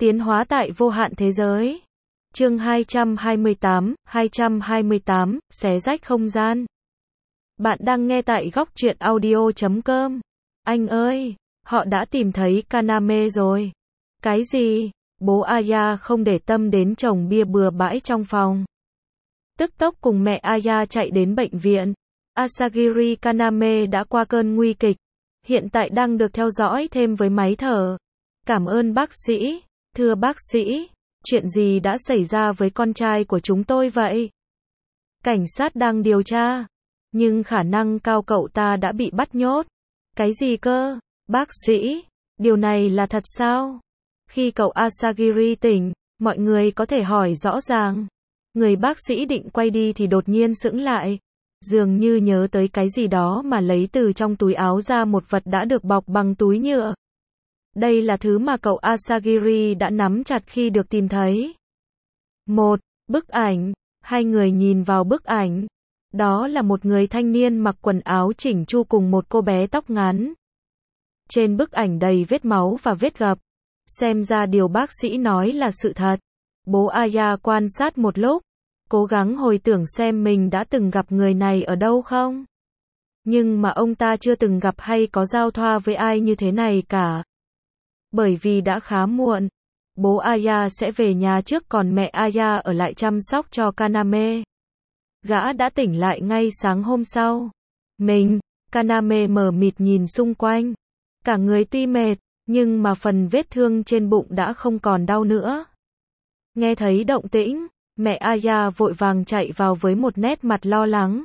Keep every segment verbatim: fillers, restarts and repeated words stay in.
Tiến hóa tại vô hạn thế giới. Chương hai trăm hai mươi tám, hai trăm hai mươi tám, xé rách không gian. Bạn đang nghe tại góc truyện audio chấm com. Anh ơi, họ đã tìm thấy Kaname rồi. Cái gì? Bố Aya không để tâm đến chồng bia bừa bãi trong phòng. Tức tốc cùng mẹ Aya chạy đến bệnh viện. Asagiri Kaname đã qua cơn nguy kịch. Hiện tại đang được theo dõi thêm với máy thở. Cảm ơn bác sĩ. Thưa bác sĩ, chuyện gì đã xảy ra với con trai của chúng tôi vậy? Cảnh sát đang điều tra, nhưng khả năng cao cậu ta đã bị bắt nhốt. Cái gì cơ? Bác sĩ, điều này là thật sao? Khi cậu Asagiri tỉnh, mọi người có thể hỏi rõ ràng. Người bác sĩ định quay đi thì đột nhiên sững lại. Dường như nhớ tới cái gì đó mà lấy từ trong túi áo ra một vật đã được bọc bằng túi nhựa. Đây là thứ mà cậu Asagiri đã nắm chặt khi được tìm thấy. Một, bức ảnh. Hai người nhìn vào bức ảnh. Đó là một người thanh niên mặc quần áo chỉnh chu cùng một cô bé tóc ngắn. Trên bức ảnh đầy vết máu và vết gập. Xem ra điều bác sĩ nói là sự thật. Bố Aya quan sát một lúc, cố gắng hồi tưởng xem mình đã từng gặp người này ở đâu không. Nhưng mà ông ta chưa từng gặp hay có giao thoa với ai như thế này cả. Bởi vì đã khá muộn, bố Aya sẽ về nhà trước còn mẹ Aya ở lại chăm sóc cho Kaname. Gã đã tỉnh lại ngay sáng hôm sau. Mình, Kaname mờ mịt nhìn xung quanh. Cả người tuy mệt, nhưng mà phần vết thương trên bụng đã không còn đau nữa. Nghe thấy động tĩnh, mẹ Aya vội vàng chạy vào với một nét mặt lo lắng.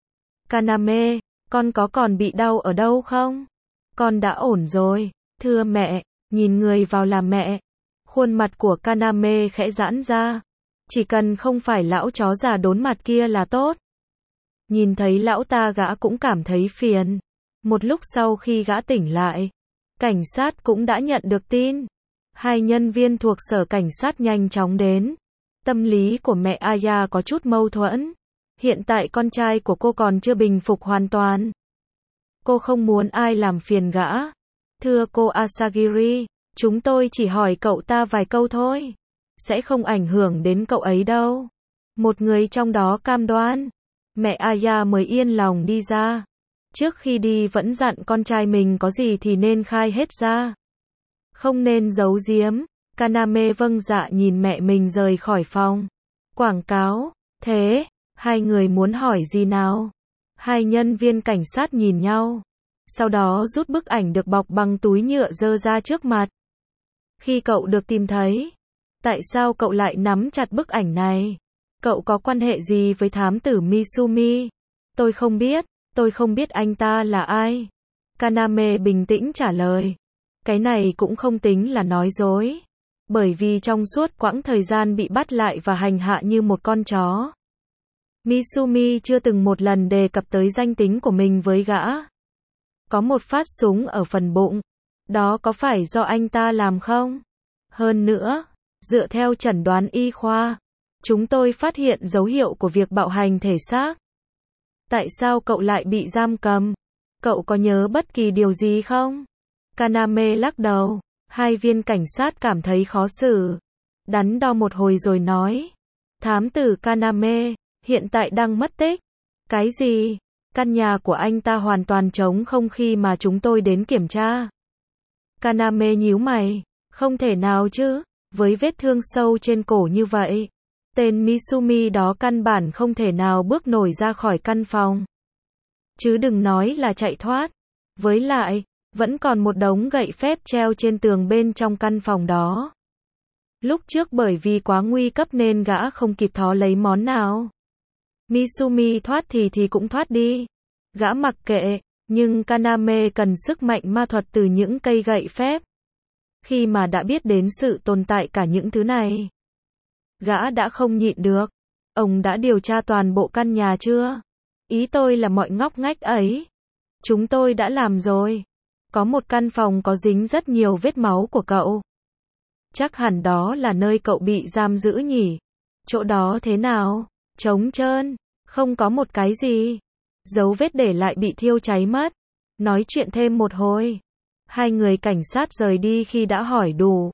Kaname, con có còn bị đau ở đâu không? Con đã ổn rồi, thưa mẹ. Nhìn người vào làm mẹ, khuôn mặt của Kaname khẽ giãn ra. Chỉ cần không phải lão chó già đốn mặt kia là tốt. Nhìn thấy lão ta gã cũng cảm thấy phiền. Một lúc sau khi gã tỉnh lại, cảnh sát cũng đã nhận được tin. Hai nhân viên thuộc sở cảnh sát nhanh chóng đến. Tâm lý của mẹ Aya có chút mâu thuẫn. Hiện tại con trai của cô còn chưa bình phục hoàn toàn. Cô không muốn ai làm phiền gã. Thưa cô Asagiri, chúng tôi chỉ hỏi cậu ta vài câu thôi. Sẽ không ảnh hưởng đến cậu ấy đâu. Một người trong đó cam đoan. Mẹ Aya mới yên lòng đi ra. Trước khi đi vẫn dặn con trai mình có gì thì nên khai hết ra. Không nên giấu giếm. Kaname vâng dạ nhìn mẹ mình rời khỏi phòng. Quảng cáo. Thế, hai người muốn hỏi gì nào? Hai nhân viên cảnh sát nhìn nhau. Sau đó rút bức ảnh được bọc bằng túi nhựa dơ ra trước mặt. Khi cậu được tìm thấy, tại sao cậu lại nắm chặt bức ảnh này? Cậu có quan hệ gì với thám tử Misumi? Tôi không biết, tôi không biết anh ta là ai. Kaname bình tĩnh trả lời. Cái này cũng không tính là nói dối. Bởi vì trong suốt quãng thời gian bị bắt lại và hành hạ như một con chó, Misumi chưa từng một lần đề cập tới danh tính của mình với gã. Có một phát súng ở phần bụng. Đó có phải do anh ta làm không? Hơn nữa, dựa theo chẩn đoán y khoa, chúng tôi phát hiện dấu hiệu của việc bạo hành thể xác. Tại sao cậu lại bị giam cầm? Cậu có nhớ bất kỳ điều gì không? Kaname lắc đầu. Hai viên cảnh sát cảm thấy khó xử. Đắn đo một hồi rồi nói. Thám tử Kaname, hiện tại đang mất tích. Cái gì? Căn nhà của anh ta hoàn toàn trống không khi mà chúng tôi đến kiểm tra. Kaname nhíu mày. Không thể nào chứ, với vết thương sâu trên cổ như vậy. Tên Misumi đó căn bản không thể nào bước nổi ra khỏi căn phòng. Chứ đừng nói là chạy thoát. Với lại, vẫn còn một đống gậy phép treo trên tường bên trong căn phòng đó. Lúc trước bởi vì quá nguy cấp nên gã không kịp thó lấy món nào. Misumi thoát thì thì cũng thoát đi. Gã mặc kệ, nhưng Kaname cần sức mạnh ma thuật từ những cây gậy phép. Khi mà đã biết đến sự tồn tại cả những thứ này, gã đã không nhịn được. Ông đã điều tra toàn bộ căn nhà chưa? Ý tôi là mọi ngóc ngách ấy. Chúng tôi đã làm rồi. Có một căn phòng có dính rất nhiều vết máu của cậu. Chắc hẳn đó là nơi cậu bị giam giữ nhỉ? Chỗ đó thế nào? Trống trơn, không có một cái gì. Dấu vết để lại bị thiêu cháy mất. Nói chuyện thêm một hồi. Hai người cảnh sát rời đi khi đã hỏi đủ.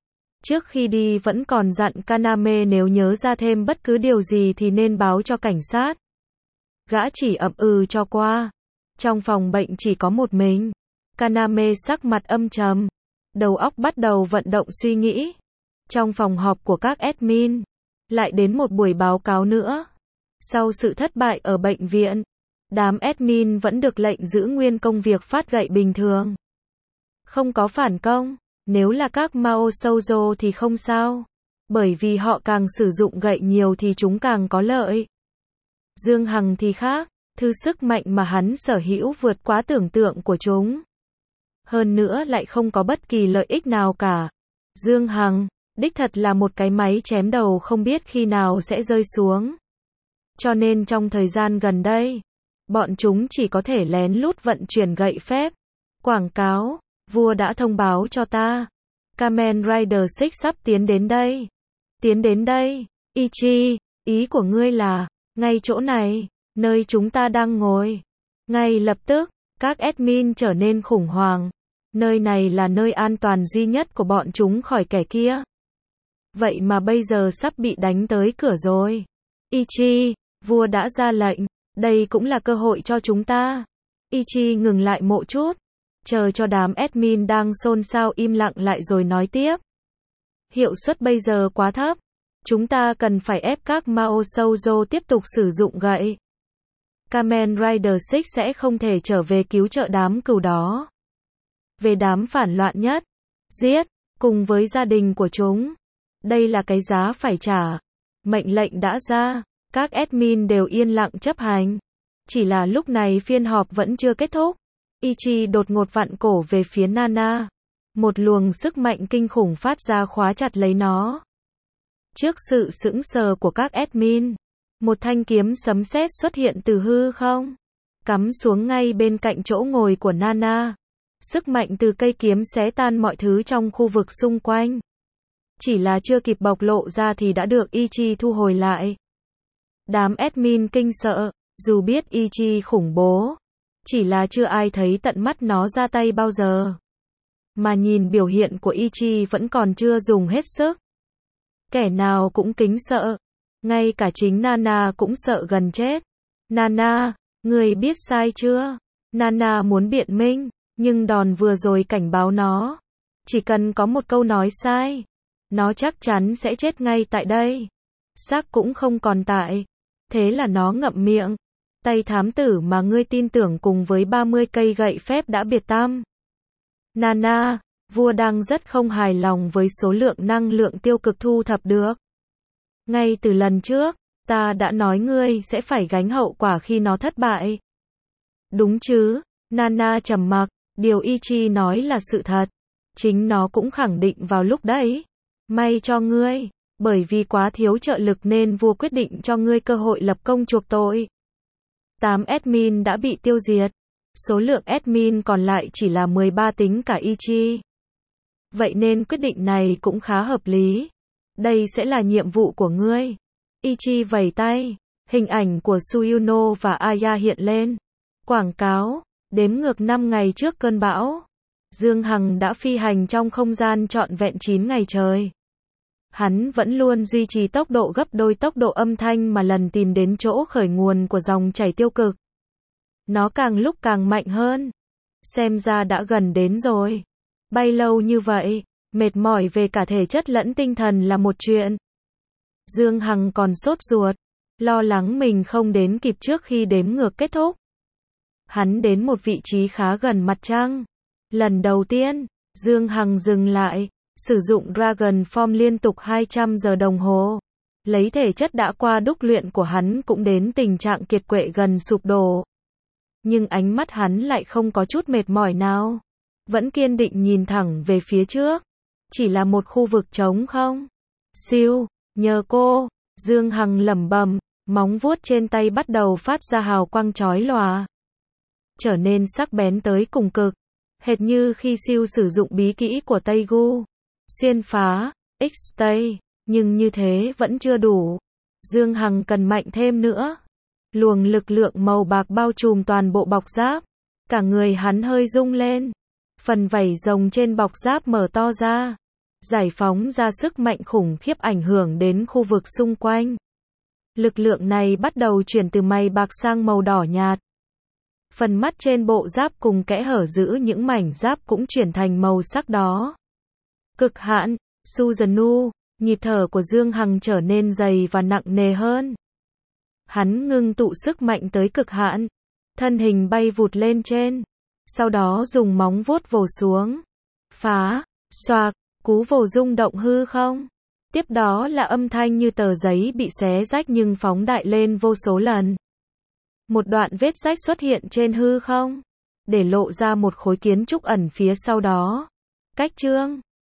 Trước khi đi vẫn còn dặn Kaname nếu nhớ ra thêm bất cứ điều gì thì nên báo cho cảnh sát. Gã chỉ ậm ừ cho qua. Trong phòng bệnh chỉ có một mình. Kaname sắc mặt âm trầm. Đầu óc bắt đầu vận động suy nghĩ. Trong phòng họp của các admin, lại đến một buổi báo cáo nữa. Sau sự thất bại ở bệnh viện, đám admin vẫn được lệnh giữ nguyên công việc phát gậy bình thường. Không có phản công. Nếu là các Mao Shoujo thì không sao. Bởi vì họ càng sử dụng gậy nhiều thì chúng càng có lợi. Dương Hằng thì khác. Thứ sức mạnh mà hắn sở hữu vượt quá tưởng tượng của chúng. Hơn nữa lại không có bất kỳ lợi ích nào cả. Dương Hằng, đích thật là một cái máy chém đầu không biết khi nào sẽ rơi xuống. Cho nên trong thời gian gần đây, bọn chúng chỉ có thể lén lút vận chuyển gậy phép. Quảng cáo, vua đã thông báo cho ta. Kamen Rider sáu sắp tiến đến đây. Tiến đến đây, Ichi, ý của ngươi là, ngay chỗ này, nơi chúng ta đang ngồi. Ngay lập tức, các admin trở nên khủng hoảng. Nơi này là nơi an toàn duy nhất của bọn chúng khỏi kẻ kia. Vậy mà bây giờ sắp bị đánh tới cửa rồi. Ichi, vua đã ra lệnh, đây cũng là cơ hội cho chúng ta. Ichi ngừng lại một chút, chờ cho đám admin đang xôn xao im lặng lại rồi nói tiếp. Hiệu suất bây giờ quá thấp. Chúng ta cần phải ép các Mao Shoujo tiếp tục sử dụng gậy. Kamen Rider sáu sẽ không thể trở về cứu trợ đám cừu đó. Về đám phản loạn nhất, giết, cùng với gia đình của chúng. Đây là cái giá phải trả. Mệnh lệnh đã ra, các admin đều yên lặng chấp hành. Chỉ là lúc này phiên họp vẫn chưa kết thúc. Ichi đột ngột vặn cổ về phía Nana. Một luồng sức mạnh kinh khủng phát ra khóa chặt lấy nó. Trước sự sững sờ của các admin, một thanh kiếm sấm sét xuất hiện từ hư không, cắm xuống ngay bên cạnh chỗ ngồi của Nana. Sức mạnh từ cây kiếm xé tan mọi thứ trong khu vực xung quanh. Chỉ là chưa kịp bộc lộ ra thì đã được Ichi thu hồi lại. Đám admin kinh sợ, dù biết Ichi khủng bố, chỉ là chưa ai thấy tận mắt nó ra tay bao giờ. Mà nhìn biểu hiện của Ichi vẫn còn chưa dùng hết sức. Kẻ nào cũng kính sợ. Ngay cả chính Nana cũng sợ gần chết. Nana, người biết sai chưa? Nana muốn biện minh, nhưng đòn vừa rồi cảnh báo nó. Chỉ cần có một câu nói sai, nó chắc chắn sẽ chết ngay tại đây. Xác cũng không còn tại. Thế là nó ngậm miệng. Tay thám tử mà ngươi tin tưởng cùng với ba mươi cây gậy phép đã biệt tâm. Nana, vua đang rất không hài lòng với số lượng năng lượng tiêu cực thu thập được. Ngay từ lần trước, ta đã nói ngươi sẽ phải gánh hậu quả khi nó thất bại. Đúng chứ? Nana trầm mặc, điều Ichi nói là sự thật. Chính nó cũng khẳng định vào lúc đấy. May cho ngươi, bởi vì quá thiếu trợ lực nên vua quyết định cho ngươi cơ hội lập công chuộc tội. tám admin đã bị tiêu diệt. Số lượng admin còn lại chỉ là mười ba tính cả Ichi. Vậy nên quyết định này cũng khá hợp lý. Đây sẽ là nhiệm vụ của ngươi. Ichi vẩy tay. Hình ảnh của Suyuno và Aya hiện lên. Quảng cáo. Đếm ngược năm ngày trước cơn bão. Dương Hằng đã phi hành trong không gian trọn vẹn chín ngày trời. Hắn vẫn luôn duy trì tốc độ gấp đôi tốc độ âm thanh mà lần tìm đến chỗ khởi nguồn của dòng chảy tiêu cực. Nó càng lúc càng mạnh hơn. Xem ra đã gần đến rồi. Bay lâu như vậy, mệt mỏi về cả thể chất lẫn tinh thần là một chuyện. Dương Hằng còn sốt ruột, lo lắng mình không đến kịp trước khi đếm ngược kết thúc. Hắn đến một vị trí khá gần mặt trăng. Lần đầu tiên, Dương Hằng dừng lại, sử dụng Dragon Form liên tục hai trăm giờ đồng hồ. Lấy thể chất đã qua đúc luyện của hắn cũng đến tình trạng kiệt quệ gần sụp đổ. Nhưng ánh mắt hắn lại không có chút mệt mỏi nào. Vẫn kiên định nhìn thẳng về phía trước. Chỉ là một khu vực trống không. Siêu, nhờ cô, Dương Hằng lẩm bẩm, móng vuốt trên tay bắt đầu phát ra hào quang chói lòa. Trở nên sắc bén tới cùng cực. Hệt như khi siêu sử dụng bí kỹ của Tây Gu. Xuyên phá, X-Tay. Nhưng như thế vẫn chưa đủ. Dương Hằng cần mạnh thêm nữa. Luồng lực lượng màu bạc bao trùm toàn bộ bọc giáp. Cả người hắn hơi rung lên. Phần vảy rồng trên bọc giáp mở to ra. giải phóng ra sức mạnh khủng khiếp ảnh hưởng đến khu vực xung quanh. Lực lượng này bắt đầu chuyển từ mày bạc sang màu đỏ nhạt. Phần mắt trên bộ giáp cùng kẽ hở giữ những mảnh giáp cũng chuyển thành màu sắc đó. Cực hạn, Susanoo, nhịp thở của Dương Hằng trở nên dày và nặng nề hơn. Hắn ngưng tụ sức mạnh tới cực hạn, thân hình bay vụt lên trên, sau đó dùng móng vuốt vồ xuống. Phá, xoạc, cú vồ rung động hư không. Tiếp đó là âm thanh như tờ giấy bị xé rách nhưng phóng đại lên vô số lần. Một đoạn vết rách xuất hiện trên hư không, để lộ ra một khối kiến trúc ẩn phía sau đó. Cách chương